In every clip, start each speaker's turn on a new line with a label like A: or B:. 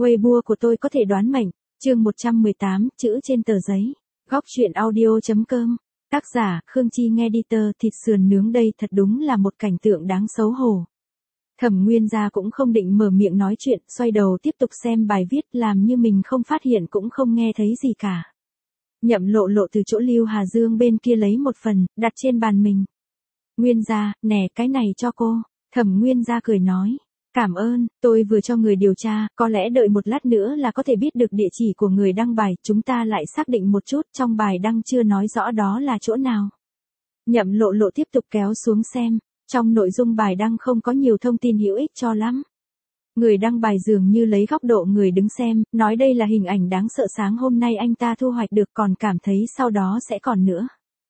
A: Weibo của tôi có thể đoán mệnh, chương 118, chữ trên tờ giấy. Góc truyện audio.com. Tác giả, Khương Chi nghe editor. Thịt sườn nướng đây thật đúng là một cảnh tượng đáng xấu hổ. Thẩm Nguyên Gia cũng không định mở miệng nói chuyện, xoay đầu tiếp tục xem bài viết, làm như mình không phát hiện cũng không nghe thấy gì cả. Nhậm Lộ Lộ từ chỗ Lưu Hà Dương bên kia lấy một phần, đặt trên bàn mình. Nguyên Gia, nè cái này cho cô. Thẩm Nguyên Gia cười nói. Cảm ơn, tôi vừa cho người điều tra, có lẽ đợi một lát nữa là có thể biết được địa chỉ của người đăng bài, chúng ta lại xác định một chút, trong bài đăng chưa nói rõ đó là chỗ nào. Nhậm Lộ Lộ tiếp tục kéo xuống xem, trong nội dung bài đăng không có nhiều thông tin hữu ích cho lắm. Người đăng bài dường như lấy góc độ người đứng xem, nói đây là hình ảnh đáng sợ sáng hôm nay anh ta thu hoạch được, còn cảm thấy sau đó sẽ còn nữa.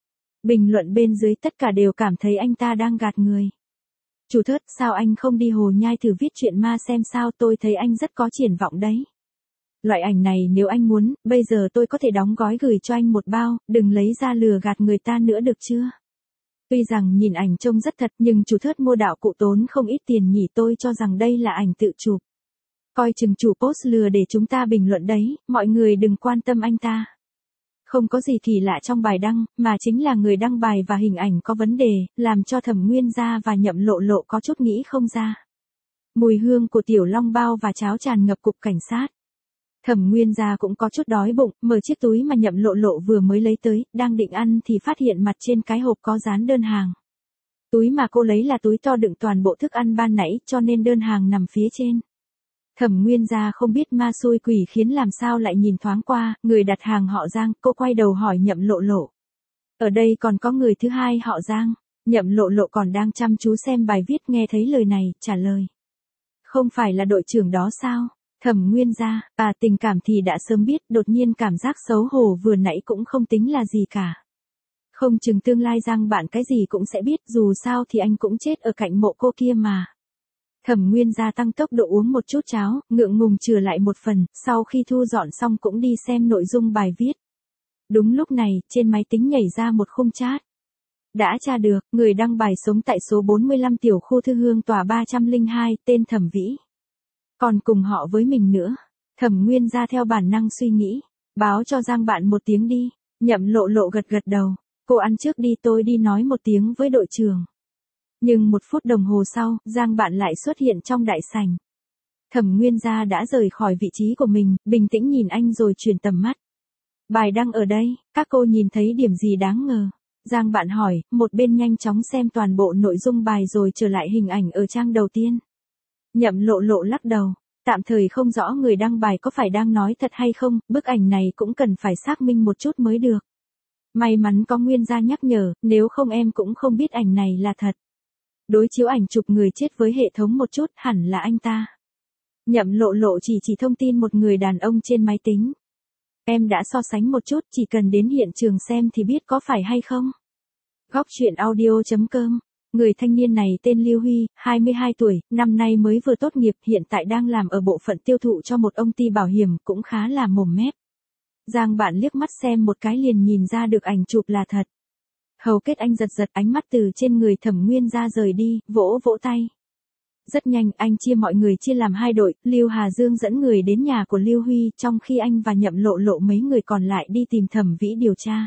A: Bình luận bên dưới tất cả đều cảm thấy anh ta đang gạt người. Chủ Thớt, sao anh không đi Hồ Nhai thử viết chuyện ma xem sao, tôi thấy anh rất có triển vọng đấy. Loại ảnh này nếu anh muốn, bây giờ tôi có thể đóng gói gửi cho anh một bao, đừng lấy ra lừa gạt người ta nữa được chưa? Tuy rằng nhìn ảnh trông rất thật nhưng chủ Thớt mua đạo cụ tốn không ít tiền nhỉ, tôi cho rằng đây là ảnh tự chụp. Coi chừng chủ post lừa để chúng ta bình luận đấy, mọi người đừng quan tâm anh ta. Không có gì kỳ lạ trong bài đăng, mà chính là người đăng bài và hình ảnh có vấn đề, làm cho Thẩm Nguyên Gia và Nhậm Lộ Lộ có chút nghĩ không ra. Mùi hương của tiểu long bao và cháo tràn ngập cục cảnh sát. Thẩm Nguyên Gia cũng có chút đói bụng, mở chiếc túi mà Nhậm Lộ Lộ vừa mới lấy tới, đang định ăn thì phát hiện mặt trên cái hộp có dán đơn hàng. Túi mà cô lấy là túi to đựng toàn bộ thức ăn ban nãy, cho nên đơn hàng nằm phía trên. Thẩm Nguyên Gia không biết ma xui quỷ khiến làm sao lại nhìn thoáng qua, người đặt hàng họ Giang, cô quay đầu hỏi Nhậm Lộ Lộ. Ở đây còn có người thứ hai họ Giang. Nhậm Lộ Lộ còn đang chăm chú xem bài viết, nghe thấy lời này, trả lời. Không phải là đội trưởng đó sao? Thẩm Nguyên Gia, tình cảm thì đã sớm biết, đột nhiên cảm giác xấu hổ vừa nãy cũng không tính là gì cả. Không chừng tương lai Giang bạn cái gì cũng sẽ biết, dù sao thì anh cũng chết ở cạnh mộ cô kia mà. Thẩm Nguyên Gia tăng tốc độ uống một chút cháo, ngượng ngùng chừa lại một phần, sau khi thu dọn xong cũng đi xem nội dung bài viết. Đúng lúc này, trên máy tính nhảy ra một khung chat. Đã tra được, người đăng bài sống tại số 45 tiểu khu Thư Hương tòa 302, tên Thẩm Vĩ. Còn cùng họ với mình nữa. Thẩm Nguyên Gia theo bản năng suy nghĩ. Báo cho Giang bạn một tiếng đi. Nhậm Lộ Lộ gật gật đầu. Cô ăn trước đi, tôi đi nói một tiếng với đội trưởng. Nhưng 1 phút đồng hồ sau, Giang bạn lại xuất hiện trong đại sảnh. Thẩm Nguyên Gia đã rời khỏi vị trí của mình, bình tĩnh nhìn anh rồi chuyển tầm mắt. Bài đăng ở đây, các cô nhìn thấy điểm gì đáng ngờ? Giang bạn hỏi, một bên nhanh chóng xem toàn bộ nội dung bài rồi trở lại hình ảnh ở trang đầu tiên. Nhậm Lộ Lộ lắc đầu, tạm thời không rõ người đăng bài có phải đang nói thật hay không, bức ảnh này cũng cần phải xác minh một chút mới được. May mắn có Nguyên Gia nhắc nhở, nếu không em cũng không biết ảnh này là thật. Đối chiếu ảnh chụp người chết với hệ thống một chút, hẳn là anh ta. Nhậm Lộ Lộ chỉ thông tin một người đàn ông trên máy tính. Em đã so sánh một chút, chỉ cần đến hiện trường xem thì biết có phải hay không. Góc truyện audio.com. Người thanh niên này tên Lưu Huy, 22 tuổi, năm nay mới vừa tốt nghiệp, hiện tại đang làm ở bộ phận tiêu thụ cho một công ty bảo hiểm, cũng khá là mồm mép. Giang bạn liếc mắt xem một cái liền nhìn ra được ảnh chụp là thật. Hầu kết anh giật giật, ánh mắt từ trên người Thẩm Nguyên Gia rời đi, vỗ vỗ tay. Rất nhanh, anh chia mọi người chia làm 2 đội, Lưu Hà Dương dẫn người đến nhà của Lưu Huy, trong khi anh và Nhậm Lộ Lộ mấy người còn lại đi tìm Thẩm Vĩ điều tra.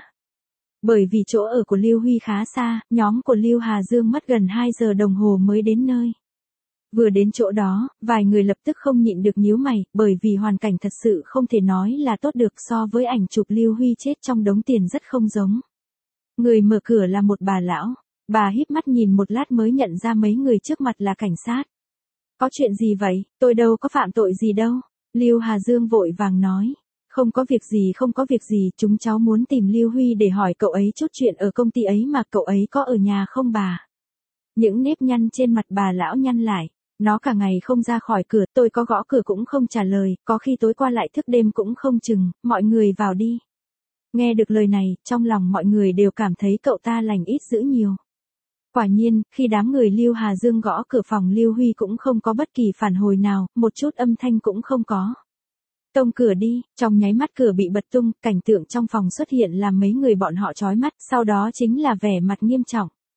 A: Bởi vì chỗ ở của Lưu Huy khá xa, nhóm của Lưu Hà Dương mất gần 2 giờ đồng hồ mới đến nơi. Vừa đến chỗ đó, vài người lập tức không nhịn được nhíu mày, bởi vì hoàn cảnh thật sự không thể nói là tốt được, so với ảnh chụp Lưu Huy chết trong đống tiền rất không giống. Người mở cửa là một bà lão, bà híp mắt nhìn một lát mới nhận ra mấy người trước mặt là cảnh sát. Có chuyện gì vậy, tôi đâu có phạm tội gì đâu, Lưu Hà Dương vội vàng nói. Không có việc gì, chúng cháu muốn tìm Lưu Huy để hỏi cậu ấy chút chuyện ở công ty ấy mà, cậu ấy có ở nhà không bà? Những nếp nhăn trên mặt bà lão nhăn lại, nó cả ngày không ra khỏi cửa, tôi có gõ cửa cũng không trả lời, có khi tối qua lại thức đêm cũng không chừng, mọi người vào đi. Nghe được lời này, trong lòng mọi người đều cảm thấy cậu ta lành ít dữ nhiều. Quả nhiên, khi đám người Lưu Hà Dương gõ cửa phòng Lưu Huy cũng không có bất kỳ phản hồi nào, một chút âm thanh cũng không có. Tông cửa đi, trong nháy mắt cửa bị bật tung, cảnh tượng trong phòng xuất hiện làm mấy người bọn họ chói mắt, sau đó chính là vẻ mặt nghiêm trọng.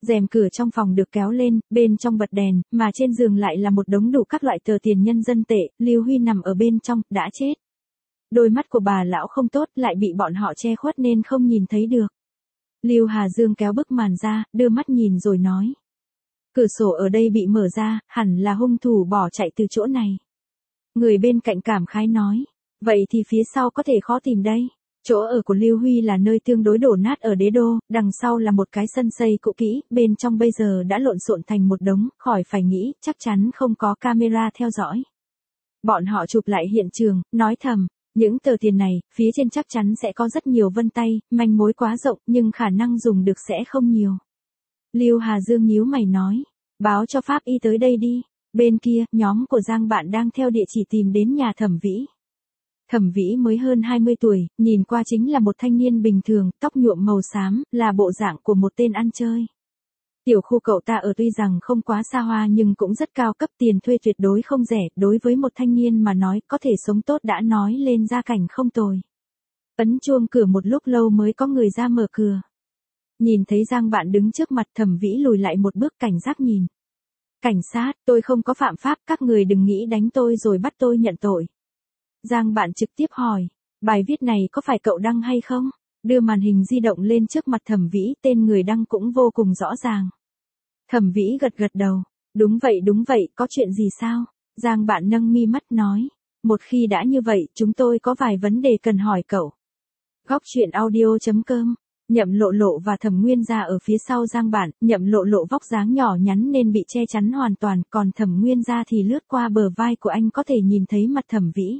A: Rèm cửa trong phòng được kéo lên, bên trong bật đèn, mà trên giường lại là một đống đủ các loại tờ tiền nhân dân tệ, Lưu Huy nằm ở bên trong, đã chết. Đôi mắt của bà lão không tốt, lại bị bọn họ che khuất nên không nhìn thấy được. Lưu Hà Dương kéo bức màn ra, đưa mắt nhìn rồi nói. Cửa sổ ở đây bị mở ra, hẳn là hung thủ bỏ chạy từ chỗ này. Người bên cạnh cảm khái nói. Vậy thì phía sau có thể khó tìm đây. Chỗ ở của Lưu Huy là nơi tương đối đổ nát ở Đế Đô, đằng sau là một cái sân xây cũ kỹ, bên trong bây giờ đã lộn xộn thành một đống, khỏi phải nghĩ, chắc chắn không có camera theo dõi. Bọn họ chụp lại hiện trường, nói thầm, những tờ tiền này, phía trên chắc chắn sẽ có rất nhiều vân tay, manh mối quá rộng, nhưng khả năng dùng được sẽ không nhiều. Lưu Hà Dương nhíu mày nói, báo cho pháp y tới đây đi. Bên kia, nhóm của Giang Bạn đang theo địa chỉ tìm đến nhà Thẩm Vĩ. Thẩm Vĩ mới hơn 20 tuổi, nhìn qua chính là một thanh niên bình thường, tóc nhuộm màu xám, là bộ dạng của một tên ăn chơi. Tiểu khu cậu ta ở tuy rằng không quá xa hoa nhưng cũng rất cao cấp, tiền thuê tuyệt đối không rẻ, đối với một thanh niên mà nói có thể sống tốt đã nói lên gia cảnh không tồi. Ấn chuông cửa một lúc lâu mới có người ra mở cửa. Nhìn thấy Giang Bạn đứng trước mặt, Thẩm Vĩ lùi lại một bước cảnh giác nhìn. Cảnh sát, tôi không có phạm pháp, các người đừng nghĩ đánh tôi rồi bắt tôi nhận tội. Giang Bạn trực tiếp hỏi, bài viết này có phải cậu đăng hay không? Đưa màn hình di động lên trước mặt Thẩm Vĩ, tên người đăng cũng vô cùng rõ ràng. Thẩm Vĩ gật gật đầu, đúng vậy, có chuyện gì sao? Giang Bạn nâng mi mắt nói, một khi đã như vậy, chúng tôi có vài vấn đề cần hỏi cậu. Góc truyện audio.com. Nhậm Lộ Lộ và Thẩm Nguyên Gia ở phía sau Giang Bạn, Nhậm Lộ Lộ vóc dáng nhỏ nhắn nên bị che chắn hoàn toàn, còn Thẩm Nguyên Gia thì lướt qua bờ vai của anh có thể nhìn thấy mặt Thẩm Vĩ.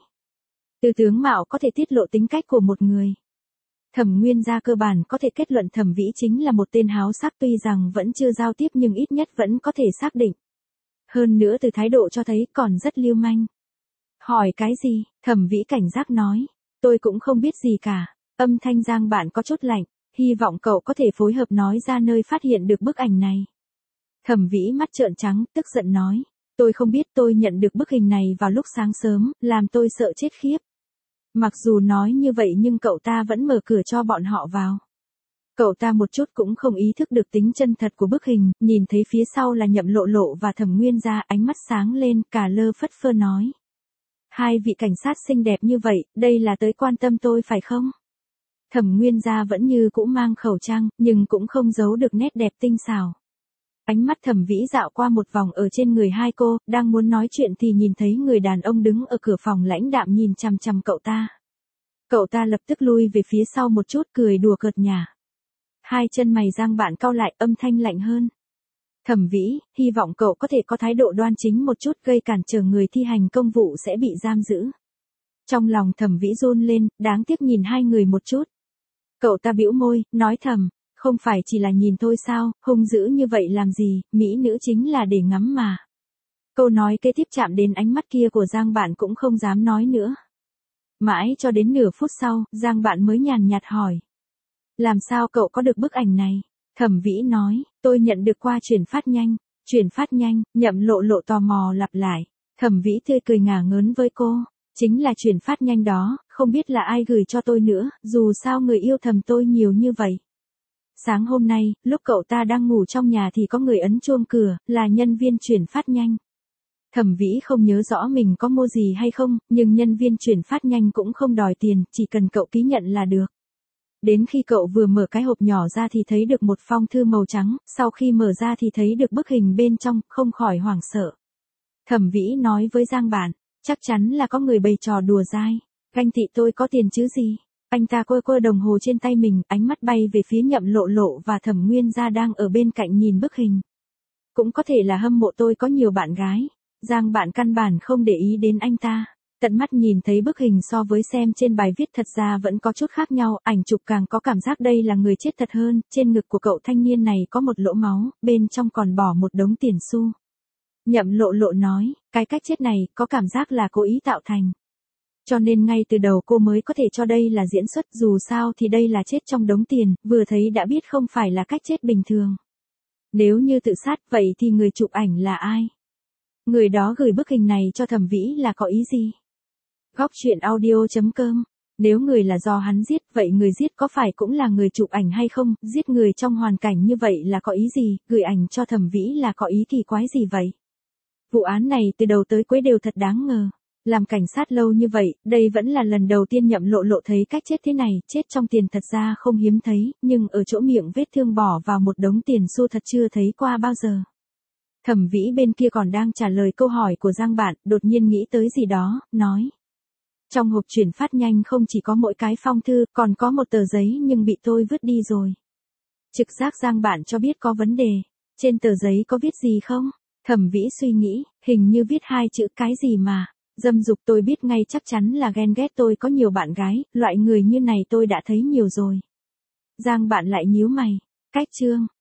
A: Từ tướng mạo có thể tiết lộ tính cách của một người. Thẩm Nguyên Gia cơ bản có thể kết luận Thẩm Vĩ chính là một tên háo sắc, tuy rằng vẫn chưa giao tiếp nhưng ít nhất vẫn có thể xác định. Hơn nữa từ thái độ cho thấy còn rất lưu manh. Hỏi cái gì? Thẩm Vĩ cảnh giác nói, tôi cũng không biết gì cả. Âm thanh Giang Bạn có chút lạnh. Hy vọng cậu có thể phối hợp nói ra nơi phát hiện được bức ảnh này. Thẩm Vĩ mắt trợn trắng, tức giận nói. Tôi không biết, tôi nhận được bức hình này vào lúc sáng sớm, làm tôi sợ chết khiếp. Mặc dù nói như vậy nhưng cậu ta vẫn mở cửa cho bọn họ vào. Cậu ta một chút cũng không ý thức được tính chân thật của bức hình, nhìn thấy phía sau là Nhậm Lộ Lộ và Thẩm Nguyên Gia, ánh mắt sáng lên, cả lơ phất phơ nói. Hai vị cảnh sát xinh đẹp như vậy, đây là tới quan tâm tôi phải không? Thẩm Nguyên Gia vẫn như cũ mang khẩu trang, nhưng cũng không giấu được nét đẹp tinh xảo. Ánh mắt Thẩm Vĩ dạo qua một vòng ở trên người hai cô, đang muốn nói chuyện thì nhìn thấy người đàn ông đứng ở cửa phòng lãnh đạm nhìn chằm chằm cậu ta. Cậu ta lập tức lui về phía sau một chút, cười đùa cợt nhả. Hai chân mày Giang Bạn cau lại, âm thanh lạnh hơn. Thẩm Vĩ, hy vọng cậu có thể có thái độ đoan chính một chút, gây cản trở người thi hành công vụ sẽ bị giam giữ. Trong lòng Thẩm Vĩ run lên, đáng tiếc nhìn hai người một chút. Cậu ta bĩu môi, nói thầm, không phải chỉ là nhìn thôi sao, hung dữ như vậy làm gì, mỹ nữ chính là để ngắm mà. Câu nói kế tiếp chạm đến ánh mắt kia của Giang Bạn cũng không dám nói nữa. Mãi cho đến nửa phút sau, Giang Bạn mới nhàn nhạt hỏi. Làm sao cậu có được bức ảnh này? Thẩm Vĩ nói, tôi nhận được qua chuyển phát nhanh. Chuyển phát nhanh, Nhậm Lộ Lộ tò mò lặp lại. Thẩm Vĩ tươi cười ngả ngớn với cô. Chính là chuyển phát nhanh đó, không biết là ai gửi cho tôi nữa, dù sao người yêu thầm tôi nhiều như vậy. Sáng hôm nay, lúc cậu ta đang ngủ trong nhà thì có người ấn chuông cửa, là nhân viên chuyển phát nhanh. Thẩm Vĩ không nhớ rõ mình có mua gì hay không, nhưng nhân viên chuyển phát nhanh cũng không đòi tiền, chỉ cần cậu ký nhận là được. Đến khi cậu vừa mở cái hộp nhỏ ra thì thấy được một phong thư màu trắng, sau khi mở ra thì thấy được bức hình bên trong, không khỏi hoảng sợ. Thẩm Vĩ nói với Giang Bạn, chắc chắn là có người bày trò đùa dai. Ganh tị tôi có tiền chứ gì. Anh ta quơ đồng hồ trên tay mình, ánh mắt bay về phía Nhậm Lộ Lộ và Thẩm Nguyên Gia đang ở bên cạnh nhìn bức hình. Cũng có thể là hâm mộ tôi có nhiều bạn gái. Giang Bạn căn bản không để ý đến anh ta. Tận mắt nhìn thấy bức hình so với xem trên bài viết thật ra vẫn có chút khác nhau, ảnh chụp càng có cảm giác đây là người chết thật hơn, trên ngực của cậu thanh niên này có một lỗ máu, bên trong còn bỏ một đống tiền xu. Nhậm Lộ Lộ nói, cái cách chết này có cảm giác là cố ý tạo thành. Cho nên ngay từ đầu cô mới có thể cho đây là diễn xuất, dù sao thì đây là chết trong đống tiền, vừa thấy đã biết không phải là cách chết bình thường. Nếu như tự sát vậy thì người chụp ảnh là ai? Người đó gửi bức hình này cho Thẩm Vĩ là có ý gì? Góc truyện audio.com Nếu người là do hắn giết, vậy người giết có phải cũng là người chụp ảnh hay không? Giết người trong hoàn cảnh như vậy là có ý gì? Gửi ảnh cho Thẩm Vĩ là có ý kỳ quái gì vậy? Vụ án này từ đầu tới cuối đều thật đáng ngờ. Làm cảnh sát lâu như vậy, đây vẫn là lần đầu tiên Nhậm Lộ Lộ thấy cách chết thế này, chết trong tiền thật ra không hiếm thấy, nhưng ở chỗ miệng vết thương bỏ vào một đống tiền xu thật chưa thấy qua bao giờ. Thẩm Vĩ bên kia còn đang trả lời câu hỏi của Giang Bạn, đột nhiên nghĩ tới gì đó, nói. Trong hộp chuyển phát nhanh không chỉ có mỗi cái phong thư, còn có một tờ giấy nhưng bị tôi vứt đi rồi. Trực giác Giang Bạn cho biết có vấn đề. Trên tờ giấy có viết gì không? Thẩm Vĩ suy nghĩ, hình như viết 2 chữ cái gì mà. Dâm dục tôi biết ngay chắc chắn là ghen ghét tôi có nhiều bạn gái, loại người như này tôi đã thấy nhiều rồi. Giang Bạn lại nhíu mày. Cách chương.